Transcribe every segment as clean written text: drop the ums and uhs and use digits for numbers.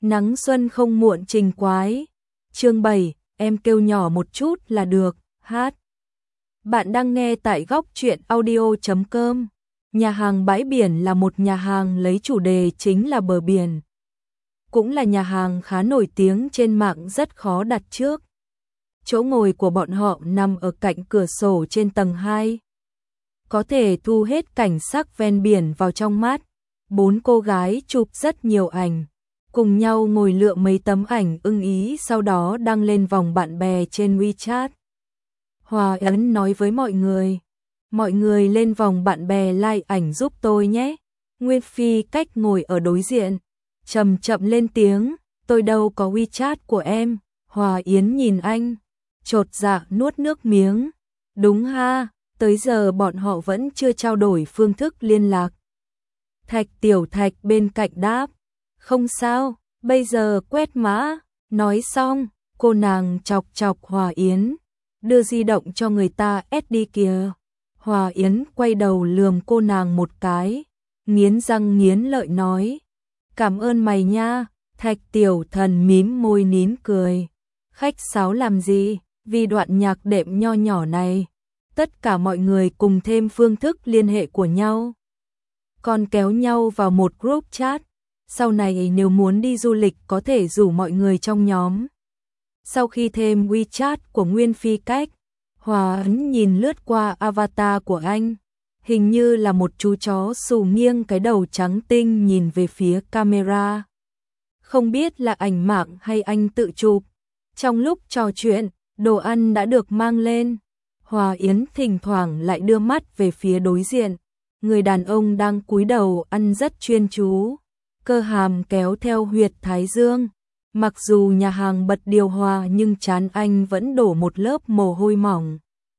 Nắng xuân không muộn trình quái. Chương 7, em kêu nhỏ một chút là được, hát. Bạn đang nghe tại góc truyện audio.com. Nhà hàng Bãi Biển là một nhà hàng lấy chủ đề chính là bờ biển. Cũng là nhà hàng khá nổi tiếng trên mạng, rất khó đặt trước. Chỗ ngồi của bọn họ nằm ở cạnh cửa sổ trên tầng 2. Có thể thu hết cảnh sắc ven biển vào trong mắt. 4 cô gái chụp rất nhiều ảnh, cùng nhau ngồi lựa mấy tấm ảnh ưng ý, sau đó đăng lên vòng bạn bè trên WeChat. Hòa Yến nói với mọi người lên vòng bạn bè like ảnh giúp tôi nhé. Nguyên Phi Cách ngồi ở đối diện, chậm chậm lên tiếng, tôi đâu có WeChat của em. Hòa Yến nhìn anh, chột dạ nuốt nước miếng. Đúng ha, tới giờ bọn họ vẫn chưa trao đổi phương thức liên lạc. Thạch Tiểu Thạch bên cạnh đáp, không sao, bây giờ quét mã. Nói xong, cô nàng chọc chọc Hòa Yến, đưa di động cho người ta SD kìa. Hòa Yến quay đầu lườm cô nàng một cái, nghiến răng nghiến lợi nói, cảm ơn mày nha. Thạch Tiểu Thần mím môi nín cười, khách sáo làm gì, vì đoạn nhạc đệm nho nhỏ này, tất cả mọi người cùng thêm phương thức liên hệ của nhau, còn kéo nhau vào một group chat. Sau này nếu muốn đi du lịch có thể rủ mọi người trong nhóm. Sau khi thêm WeChat của Nguyên Phi Cách, Hòa Yến nhìn lướt qua avatar của anh, hình như là một chú chó xù nghiêng cái đầu trắng tinh nhìn về phía camera. Không biết là ảnh mạng hay anh tự chụp. Trong lúc trò chuyện, đồ ăn đã được mang lên. Hòa Yến thỉnh thoảng lại đưa mắt về phía đối diện. Người đàn ông đang cúi đầu ăn rất chuyên chú, cơ hàm kéo theo huyệt thái dương. Mặc dù nhà hàng bật điều hòa nhưng trán anh vẫn đổ một lớp mồ hôi mỏng.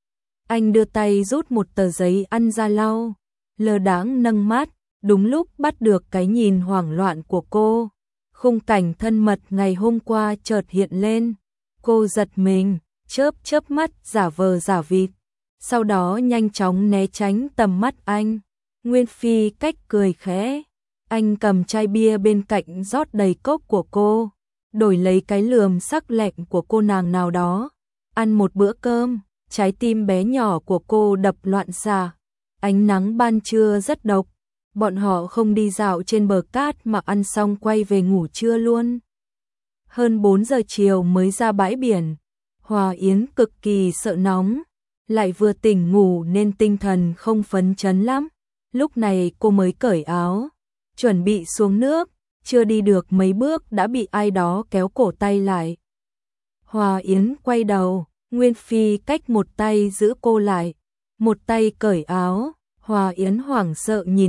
Anh đưa tay rút một tờ giấy ăn ra lau, lơ đãng nâng mắt, đúng lúc bắt được cái nhìn hoảng loạn của cô. Khung cảnh thân mật ngày hôm qua chợt hiện lên. Cô giật mình, chớp mắt giả vờ giả vịt, sau đó nhanh chóng né tránh tầm mắt anh. Nguyên Phi Cách cười khẽ, anh cầm chai bia bên cạnh rót đầy cốc của cô, đổi lấy cái lườm sắc lẹm của cô nàng nào đó. Ăn một bữa cơm, trái tim bé nhỏ của cô đập loạn xạ. Ánh nắng ban trưa rất độc, bọn họ không đi dạo trên bờ cát mà ăn xong quay về ngủ trưa luôn. Hơn 4 giờ chiều mới ra bãi biển. Hòa Yến cực kỳ sợ nóng, lại vừa tỉnh ngủ nên tinh thần không phấn chấn lắm. Lúc này cô mới cởi áo, chuẩn bị xuống nước, chưa đi được mấy bước đã bị ai đó kéo cổ tay lại. Hòa Yến quay đầu, Nguyên Phi Cách một tay giữ cô lại, một tay cởi áo. Hòa Yến hoảng sợ nhìn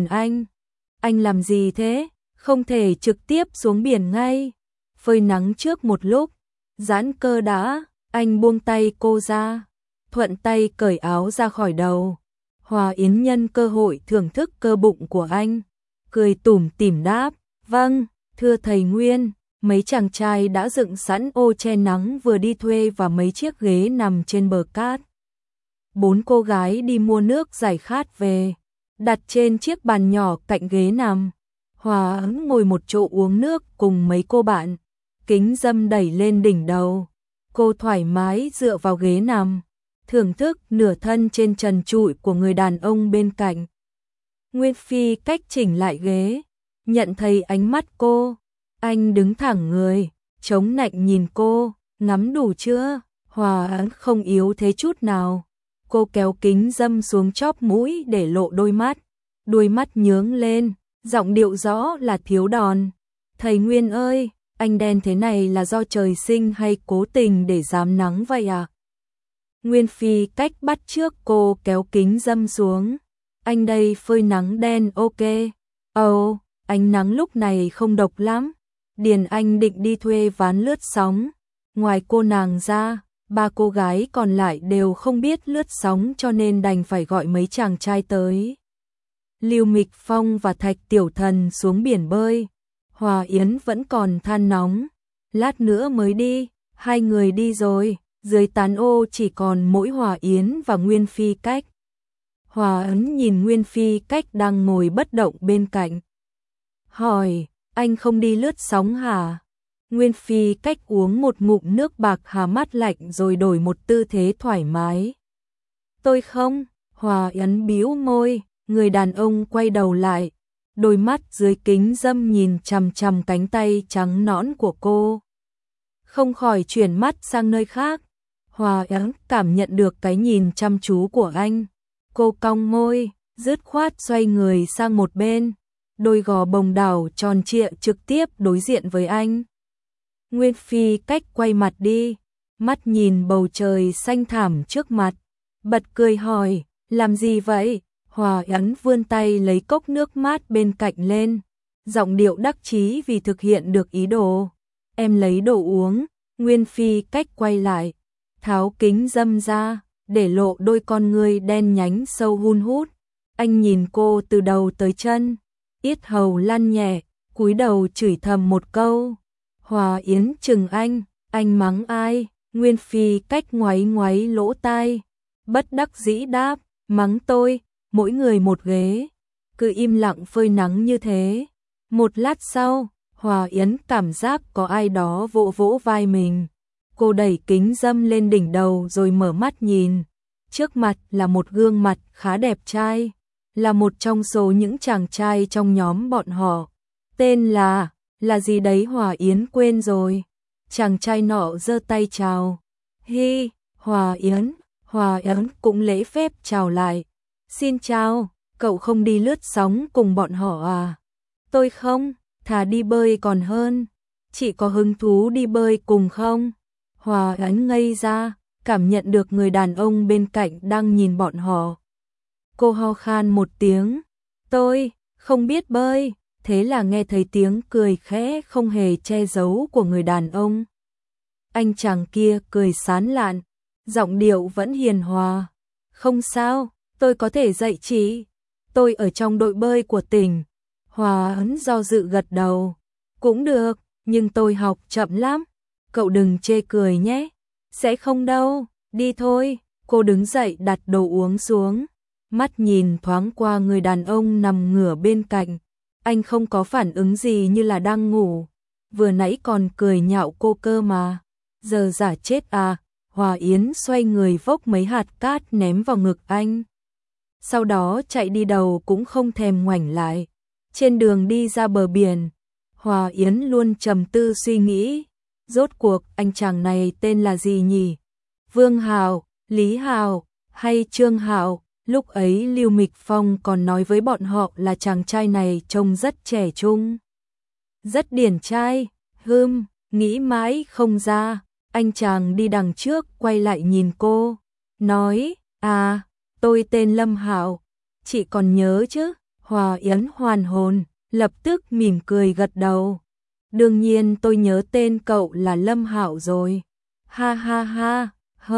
anh làm gì thế, không thể trực tiếp xuống biển ngay, phơi nắng trước một lúc, giãn cơ đã. Anh buông tay cô ra, thuận tay cởi áo ra khỏi đầu. Hòa Yến nhân cơ hội thưởng thức cơ bụng của anh, cười tủm tỉm đáp, vâng, thưa thầy Nguyên. Mấy chàng trai đã dựng sẵn ô che nắng vừa đi thuê và mấy chiếc ghế nằm trên bờ cát. 4 cô gái đi mua nước giải khát về, đặt trên chiếc bàn nhỏ cạnh ghế nằm. Hòa Yến ngồi một chỗ uống nước cùng mấy cô bạn, kính râm đẩy lên đỉnh đầu. Cô thoải mái dựa vào ghế nằm, thưởng thức nửa thân trên trần trụi của người đàn ông bên cạnh. Nguyên Phi Cách chỉnh lại ghế, nhận thấy ánh mắt cô, anh đứng thẳng người, chống nạnh nhìn cô, ngắm đủ chưa? Hòa Yến không yếu thế chút nào. Cô kéo kính râm xuống chóp mũi để lộ đuôi mắt nhướng lên, giọng điệu rõ là thiếu đòn. Thầy Nguyên ơi, anh đen thế này là do trời sinh hay cố tình để dám nắng vậy à? Nguyên Phi Cách bắt trước cô kéo kính râm xuống. Anh đây phơi nắng đen ok. Ồ, ánh nắng lúc này không độc lắm. Điền Anh định đi thuê ván lướt sóng. Ngoài cô nàng ra, 3 cô gái còn lại đều không biết lướt sóng cho nên đành phải gọi mấy chàng trai tới. Lưu Mịch Phong và Thạch Tiểu Thần xuống biển bơi. Hòa Yến vẫn còn than nóng, lát nữa mới đi. 2 người đi rồi, dưới tán ô chỉ còn mỗi Hòa Yến và Nguyên Phi Cách. Hòa Yến nhìn Nguyên Phi Cách đang ngồi bất động bên cạnh, hỏi, anh không đi lướt sóng hả? Nguyên Phi Cách uống một ngụm nước bạc hà mát lạnh rồi đổi một tư thế thoải mái. Tôi không, Hòa Yến bĩu môi, người đàn ông quay đầu lại, đôi mắt dưới kính râm nhìn chằm chằm cánh tay trắng nõn của cô. Không khỏi chuyển mắt sang nơi khác. Hòa Yến cảm nhận được cái nhìn chăm chú của anh. Cô cong môi, dứt khoát xoay người sang một bên, đôi gò bồng đảo tròn trịa trực tiếp đối diện với anh. Nguyên Phi Cách quay mặt đi, mắt nhìn bầu trời xanh thẳm trước mặt, bật cười hỏi, làm gì vậy? Hòa Yến vươn tay lấy cốc nước mát bên cạnh lên, giọng điệu đắc chí vì thực hiện được ý đồ. Em lấy đồ uống. Nguyên Phi Cách quay lại, tháo kính râm ra, để lộ đôi con ngươi đen nhánh sâu hun hút. Anh nhìn cô từ đầu tới chân, yết hầu lăn nhẹ, cúi đầu chửi thầm một câu. Hòa Yến chừng anh mắng ai? Nguyên Phi Cách ngoáy ngoáy lỗ tai, bất đắc dĩ đáp, mắng tôi, mỗi người một ghế. Cứ im lặng phơi nắng như thế. Một lát sau, Hòa Yến cảm giác có ai đó vỗ vỗ vai mình. Cô đẩy kính râm lên đỉnh đầu rồi mở mắt nhìn. Trước mặt là một gương mặt khá đẹp trai, là một trong số những chàng trai trong nhóm bọn họ. Tên là gì đấy Hòa Yến quên rồi. Chàng trai nọ giơ tay chào. Hi, Hòa Yến cũng lễ phép chào lại. Xin chào, cậu không đi lướt sóng cùng bọn họ à? Tôi không, thà đi bơi còn hơn. Chị có hứng thú đi bơi cùng không? Hòa Yến ngây ra, cảm nhận được người đàn ông bên cạnh đang nhìn bọn họ. Cô ho khan một tiếng, tôi không biết bơi. Thế là nghe thấy tiếng cười khẽ không hề che giấu của người đàn ông. Anh chàng kia cười sán lạn, giọng điệu vẫn hiền hòa. Không sao, tôi có thể dạy chị. Tôi ở trong đội bơi của tỉnh. Hòa Yến do dự gật đầu. Cũng được, nhưng tôi học chậm lắm. Cậu đừng chê cười nhé. Sẽ không đâu, đi thôi. Cô đứng dậy đặt đồ uống xuống. Mắt nhìn thoáng qua người đàn ông nằm ngửa bên cạnh. Anh không có phản ứng gì như là đang ngủ. Vừa nãy còn cười nhạo cô cơ mà. Giờ giả chết à. Hòa Yến xoay người vốc mấy hạt cát ném vào ngực anh. Sau đó chạy đi đầu cũng không thèm ngoảnh lại. Trên đường đi ra bờ biển, Hòa Yến luôn trầm tư suy nghĩ. Rốt cuộc anh chàng này tên là gì nhỉ? Vương Hào, Lý Hào hay Trương Hạo? Lúc ấy Lưu Mịch Phong còn nói với bọn họ là chàng trai này trông rất trẻ trung, rất điển trai. Nghĩ mãi không ra. Anh chàng đi đằng trước quay lại nhìn cô, nói, à, tôi tên Lâm Hạo, chị còn nhớ chứ? Hòa Yến hoàn hồn, lập tức mỉm cười gật đầu. Đương nhiên tôi nhớ tên cậu là Lâm Hạo rồi. Ha ha ha,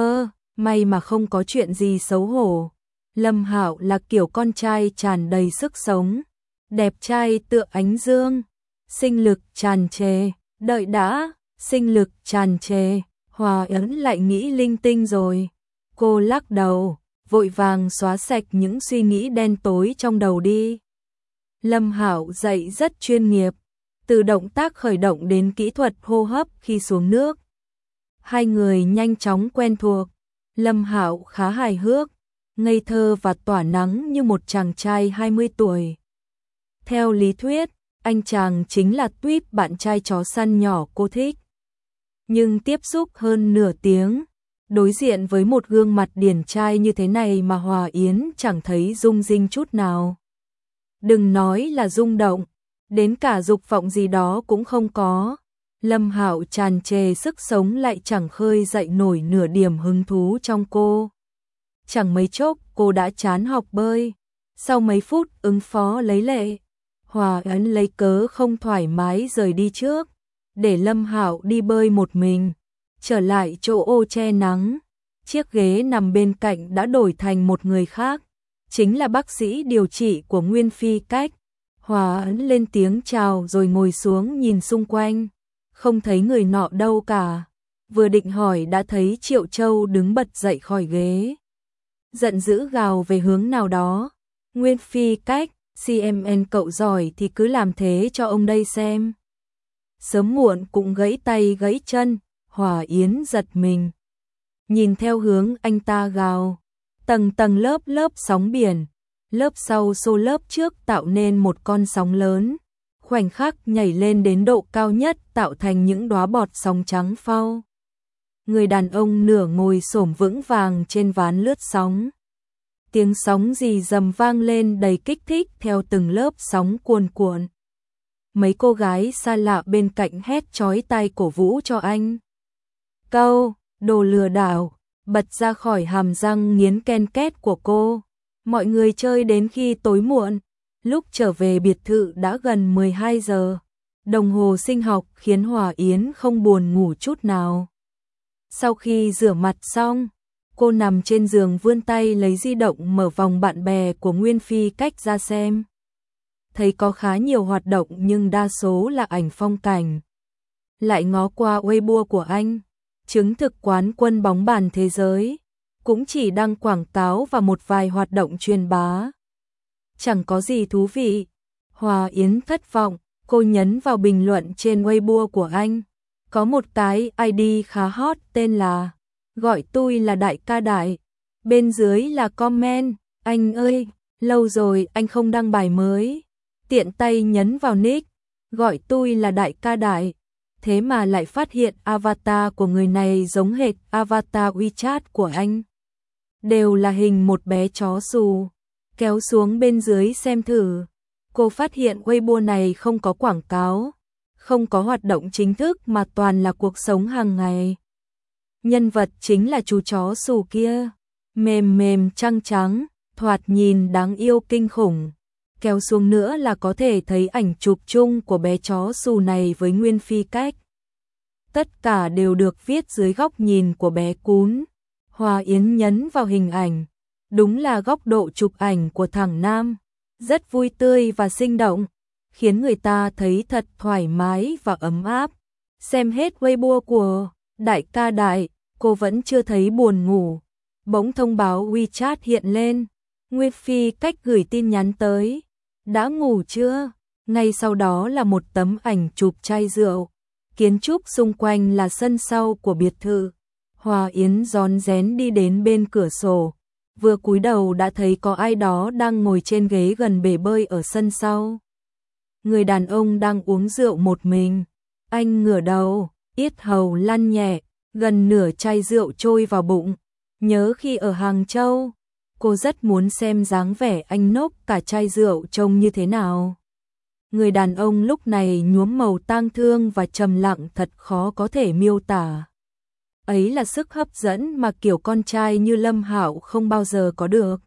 may mà không có chuyện gì xấu hổ. Lâm Hạo là kiểu con trai tràn đầy sức sống, đẹp trai tựa ánh dương, sinh lực tràn trề. Đợi đã, sinh lực tràn trề, Hòa Yến lại nghĩ linh tinh rồi. Cô lắc đầu, vội vàng xóa sạch những suy nghĩ đen tối trong đầu đi. Lâm Hạo dạy rất chuyên nghiệp, từ động tác khởi động đến kỹ thuật hô hấp khi xuống nước. Hai người nhanh chóng quen thuộc. Lâm Hạo khá hài hước, ngây thơ và tỏa nắng như một chàng trai 20 tuổi. Theo lý thuyết, anh chàng chính là tuýp bạn trai chó săn nhỏ cô thích. Nhưng tiếp xúc hơn nửa tiếng, đối diện với một gương mặt điển trai như thế này mà Hòa Yến chẳng thấy rung rinh chút nào. Đừng nói là rung động, đến cả dục vọng gì đó cũng không có. Lâm Hạo tràn trề sức sống lại chẳng khơi dậy nổi nửa điểm hứng thú trong cô. Chẳng mấy chốc cô đã chán học bơi. Sau mấy phút ứng phó lấy lệ, Hòa Yến lấy cớ không thoải mái rời đi trước, để Lâm Hạo đi bơi một mình. Trở lại chỗ ô che nắng, chiếc ghế nằm bên cạnh đã đổi thành một người khác, chính là bác sĩ điều trị của Nguyên Phi Cách. Hòa Yến lên tiếng chào rồi ngồi xuống nhìn xung quanh, không thấy người nọ đâu cả. Vừa định hỏi đã thấy Triệu Châu đứng bật dậy khỏi ghế, giận dữ gào về hướng nào đó. Nguyên Phi Cách, CMN cậu giỏi thì cứ làm thế cho ông đây xem. sớm muộn cũng gãy tay gãy chân. Hòa Yến giật mình, nhìn theo hướng anh ta gào, tầng tầng lớp lớp sóng biển, lớp sau xô lớp trước tạo nên một con sóng lớn, khoảnh khắc nhảy lên đến độ cao nhất tạo thành những đóa bọt sóng trắng phau. Người đàn ông nửa ngồi xổm vững vàng trên ván lướt sóng. Tiếng sóng rì rầm vang lên đầy kích thích theo từng lớp sóng cuồn cuộn. Mấy cô gái xa lạ bên cạnh hét chói tai cổ vũ cho anh. Câu, đồ lừa đảo, bật ra khỏi hàm răng nghiến ken két của cô. Mọi người chơi đến khi tối muộn. Lúc trở về biệt thự đã gần 12 giờ. Đồng hồ sinh học khiến Hòa Yến không buồn ngủ chút nào. Sau khi rửa mặt xong, cô nằm trên giường vươn tay lấy di động mở vòng bạn bè của Nguyên Phi Cách ra xem. Thấy có khá nhiều hoạt động nhưng đa số là ảnh phong cảnh. Lại ngó qua Weibo của anh, chứng thực quán quân bóng bàn thế giới, cũng chỉ đăng quảng cáo và một vài hoạt động truyền bá. Chẳng có gì thú vị. Hòa Yến thất vọng, cô nhấn vào bình luận trên Weibo của anh. Có một cái ID khá hot tên là gọi tôi là Đại ca Đại. Bên dưới là comment, anh ơi, lâu rồi anh không đăng bài mới. Tiện tay nhấn vào nick, gọi tôi là Đại ca Đại. Thế mà lại phát hiện avatar của người này giống hệt avatar WeChat của anh. Đều là hình một bé chó xù. Kéo xuống bên dưới xem thử. Cô phát hiện Weibo này không có quảng cáo, không có hoạt động chính thức mà toàn là cuộc sống hàng ngày. Nhân vật chính là chú chó xù kia, mềm mềm trăng trắng, thoạt nhìn đáng yêu kinh khủng. Kéo xuống nữa là có thể thấy ảnh chụp chung của bé chó xù này với Nguyên Phi Cách. Tất cả đều được viết dưới góc nhìn của bé cún. Hòa Yến nhấn vào hình ảnh. Đúng là góc độ chụp ảnh của thằng nam, rất vui tươi và sinh động, khiến người ta thấy thật thoải mái và ấm áp. Xem hết Weibo của Đại ca Đại, cô vẫn chưa thấy buồn ngủ. Bỗng thông báo WeChat hiện lên, Nguyên Phi Cách gửi tin nhắn tới. Đã ngủ chưa? Ngay sau đó là một tấm ảnh chụp chai rượu. Kiến trúc xung quanh là sân sau của biệt thự. Hòa Yến rón rén đi đến bên cửa sổ. Vừa cúi đầu đã thấy có ai đó đang ngồi trên ghế gần bể bơi ở sân sau. Người đàn ông đang uống rượu một mình. Anh ngửa đầu, yết hầu lăn nhẹ, gần nửa chai rượu trôi vào bụng. Nhớ khi ở Hàng Châu, cô rất muốn xem dáng vẻ anh nốc cả chai rượu trông như thế nào. Người đàn ông lúc này nhuốm màu tang thương và trầm lặng thật khó có thể miêu tả. Ấy là sức hấp dẫn mà kiểu con trai như Lâm Hạo không bao giờ có được.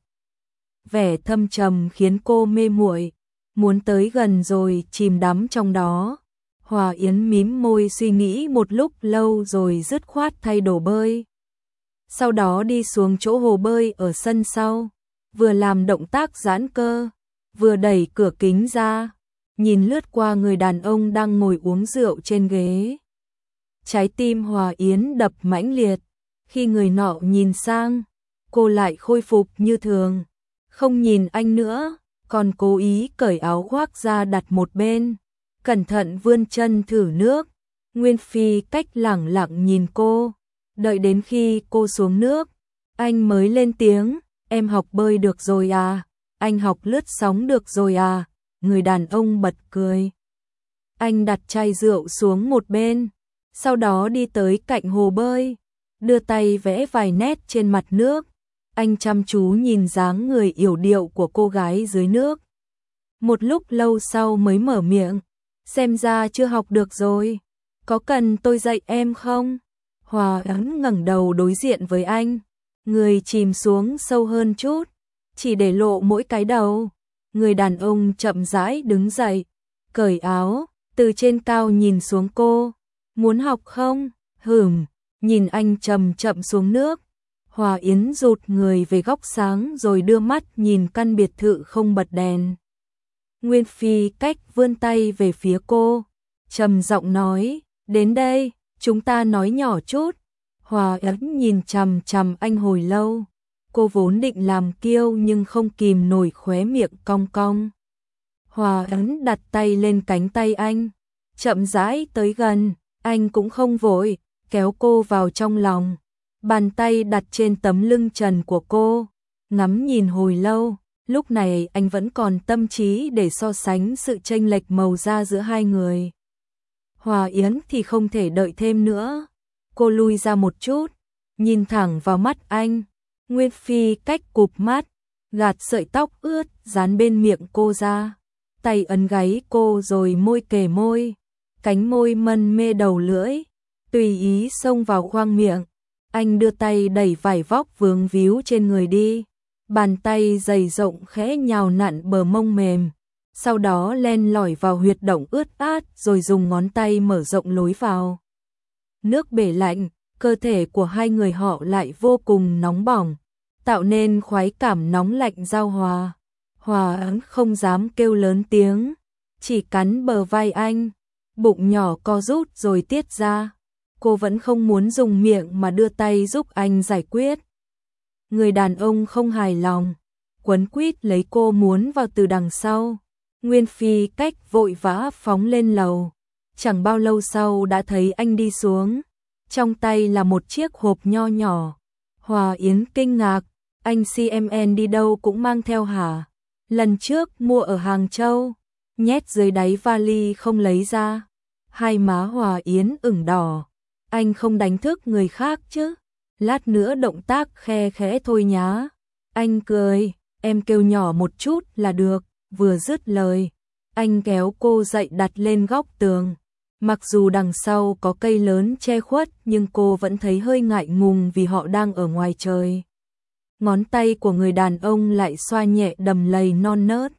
Vẻ thâm trầm khiến cô mê muội, muốn tới gần rồi chìm đắm trong đó. Hòa Yến mím môi suy nghĩ một lúc lâu rồi dứt khoát thay đồ bơi. Sau đó đi xuống chỗ hồ bơi ở sân sau, vừa làm động tác giãn cơ, vừa đẩy cửa kính ra, nhìn lướt qua người đàn ông đang ngồi uống rượu trên ghế. Trái tim Hòa Yến đập mãnh liệt, khi người nọ nhìn sang, cô lại khôi phục như thường, không nhìn anh nữa, còn cố ý cởi áo khoác ra đặt một bên, cẩn thận vươn chân thử nước. Nguyên Phi Cách lẳng lặng nhìn cô, đợi đến khi cô xuống nước, anh mới lên tiếng, em học bơi được rồi à, anh học lướt sóng được rồi à. Người đàn ông bật cười. Anh đặt chai rượu xuống một bên, sau đó đi tới cạnh hồ bơi, đưa tay vẽ vài nét trên mặt nước. Anh chăm chú nhìn dáng người yểu điệu của cô gái dưới nước. Một lúc lâu sau mới mở miệng, xem ra chưa học được rồi, có cần tôi dạy em không? Hòa Yến ngẩng đầu đối diện với anh, người chìm xuống sâu hơn chút, chỉ để lộ mỗi cái đầu. Người đàn ông chậm rãi đứng dậy, cởi áo, từ trên cao nhìn xuống cô. Muốn học không? Nhìn anh chậm chậm xuống nước. Hòa Yến rụt người về góc sáng rồi đưa mắt nhìn căn biệt thự không bật đèn. Nguyên Phi Cách vươn tay về phía cô, trầm giọng nói, đến đây, chúng ta nói nhỏ chút. Hòa Yến nhìn chằm chằm anh hồi lâu. Cô vốn định làm kiêu nhưng không kìm nổi khóe miệng cong cong. Hòa Yến đặt tay lên cánh tay anh, chậm rãi tới gần, anh cũng không vội, kéo cô vào trong lòng, bàn tay đặt trên tấm lưng trần của cô, ngắm nhìn hồi lâu, lúc này anh vẫn còn tâm trí để so sánh sự chênh lệch màu da giữa hai người. Hòa Yến thì không thể đợi thêm nữa, cô lui ra một chút, nhìn thẳng vào mắt anh, Nguyên Phi cách cụp mắt, gạt sợi tóc ướt dán bên miệng cô ra, tay ấn gáy cô rồi môi kề môi, cánh môi mân mê đầu lưỡi, tùy ý xông vào khoang miệng. Anh đưa tay đẩy vải vóc vướng víu trên người đi, bàn tay dày rộng khẽ nhào nặn bờ mông mềm, sau đó len lỏi vào huyệt động ướt át rồi dùng ngón tay mở rộng lối vào. Nước bể lạnh, cơ thể của hai người họ lại vô cùng nóng bỏng, tạo nên khoái cảm nóng lạnh giao hòa. Hòa Yến không dám kêu lớn tiếng, chỉ cắn bờ vai anh, bụng nhỏ co rút rồi tiết ra. Cô vẫn không muốn dùng miệng mà đưa tay giúp anh giải quyết. Người đàn ông không hài lòng, quấn quýt lấy cô muốn vào từ đằng sau. Nguyên Phi cách vội vã phóng lên lầu, chẳng bao lâu sau đã thấy anh đi xuống, trong tay là một chiếc hộp nho nhỏ. Hòa Yến kinh ngạc, anh CMN đi đâu cũng mang theo hả? Lần trước mua ở Hàng Châu, nhét dưới đáy vali không lấy ra. Hai má Hòa Yến ửng đỏ, anh không đánh thức người khác chứ? Lát nữa động tác khe khẽ thôi nhá. Anh cười, em kêu nhỏ một chút là được. Vừa dứt lời, anh kéo cô dậy đặt lên góc tường. Mặc dù đằng sau có cây lớn che khuất nhưng cô vẫn thấy hơi ngại ngùng vì họ đang ở ngoài trời. Ngón tay của người đàn ông lại xoa nhẹ đầm lầy non nớt.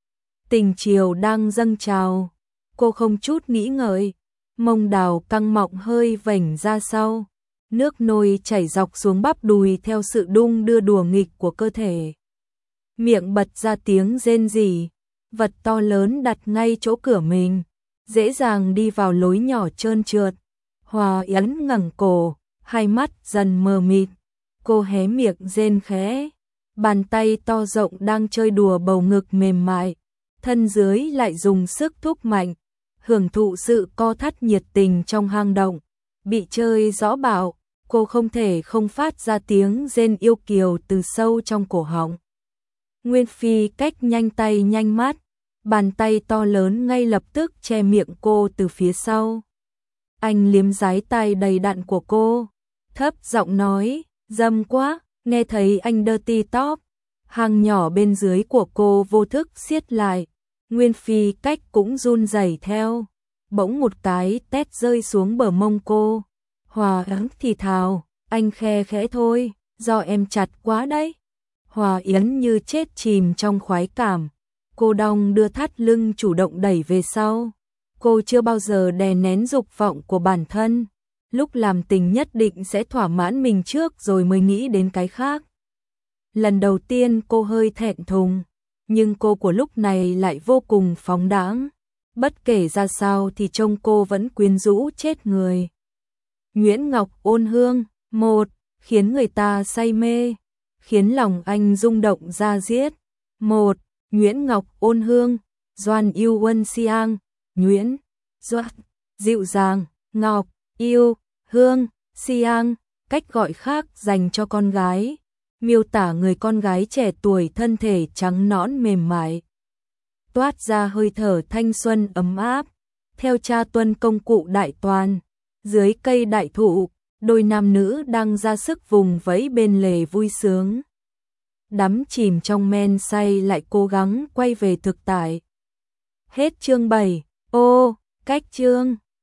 Tình chiều đang dâng trào, cô không chút nghĩ ngợi, mông đào căng mọng hơi vểnh ra sau, nước nôi chảy dọc xuống bắp đùi theo sự đung đưa đùa nghịch của cơ thể. Miệng bật ra tiếng rên rỉ, vật to lớn đặt ngay chỗ cửa mình, dễ dàng đi vào lối nhỏ trơn trượt. Hòa Yến ngẩng cổ, hai mắt dần mờ mịt, cô hé miệng rên khẽ, bàn tay to rộng đang chơi đùa bầu ngực mềm mại, thân dưới lại dùng sức thúc mạnh, hưởng thụ sự co thắt nhiệt tình trong hang động. Bị chơi rõ bạo, cô không thể không phát ra tiếng rên yêu kiều từ sâu trong cổ họng. Nguyên Phi cách nhanh tay nhanh mắt, bàn tay to lớn ngay lập tức che miệng cô từ phía sau. Anh liếm dái tay đầy đặn của cô, thấp giọng nói, dâm quá, nghe thấy anh dirty top. Hàng nhỏ bên dưới của cô vô thức siết lại, Nguyên Phi cách cũng run rẩy theo. Bỗng một cái tét rơi xuống bờ mông cô. Hòa Yến thì thào, anh khe khẽ thôi, do em chặt quá đấy. Hòa Yến như chết chìm trong khoái cảm, cô đong đưa thắt lưng chủ động đẩy về sau. Cô chưa bao giờ đè nén dục vọng của bản thân, lúc làm tình nhất định sẽ thỏa mãn mình trước rồi mới nghĩ đến cái khác. Lần đầu tiên cô hơi thẹn thùng, nhưng cô của lúc này lại vô cùng phóng đãng. Bất kể ra sao thì trông cô vẫn quyến rũ chết người. Nguyễn Ngọc ôn hương, một, khiến người ta say mê, khiến lòng anh rung động da diết. Một, Nguyễn Ngọc ôn hương, Doan yêu Quân Siang, Nguyễn, Doan, dịu dàng, Ngọc, yêu, hương, Siang, cách gọi khác dành cho con gái, miêu tả người con gái trẻ tuổi thân thể trắng nõn mềm mại, toát ra hơi thở thanh xuân ấm áp. Theo cha tuân công cụ đại toàn, dưới cây đại thụ, đôi nam nữ đang ra sức vùng vẫy bên lề vui sướng. Đắm chìm trong men say lại cố gắng quay về thực tại. Hết chương 7. Ô, cách chương